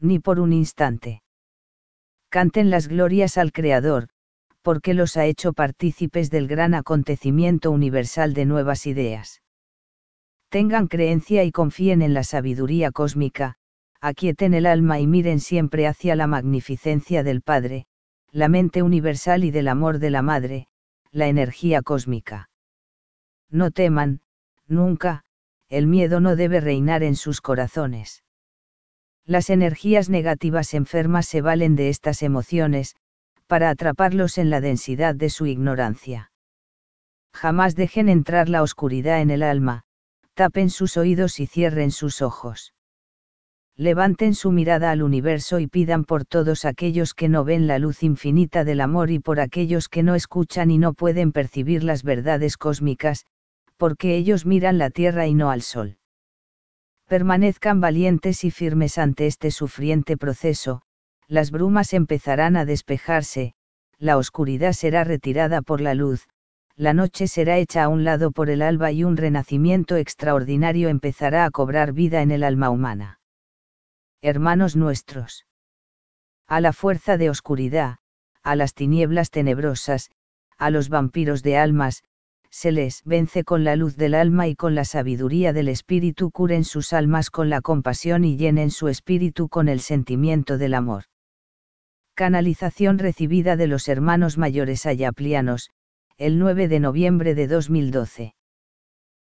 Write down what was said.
ni por un instante. Canten las glorias al Creador, porque los ha hecho partícipes del gran acontecimiento universal de nuevas ideas. Tengan creencia y confíen en la sabiduría cósmica, aquieten el alma y miren siempre hacia la magnificencia del Padre, la mente universal y del amor de la Madre, la energía cósmica. No teman, nunca, el miedo no debe reinar en sus corazones. Las energías negativas enfermas se valen de estas emociones, para atraparlos en la densidad de su ignorancia. Jamás dejen entrar la oscuridad en el alma, tapen sus oídos y cierren sus ojos. Levanten su mirada al universo y pidan por todos aquellos que no ven la luz infinita del amor y por aquellos que no escuchan y no pueden percibir las verdades cósmicas, porque ellos miran la tierra y no al sol. Permanezcan valientes y firmes ante este sufriente proceso, las brumas empezarán a despejarse, la oscuridad será retirada por la luz, la noche será hecha a un lado por el alba y un renacimiento extraordinario empezará a cobrar vida en el alma humana. Hermanos nuestros. A la fuerza de oscuridad, a las tinieblas tenebrosas, a los vampiros de almas, se les vence con la luz del alma y con la sabiduría del espíritu curen sus almas con la compasión y llenen su espíritu con el sentimiento del amor. Canalización recibida de los hermanos mayores ayaplianos, el 9 de noviembre de 2012.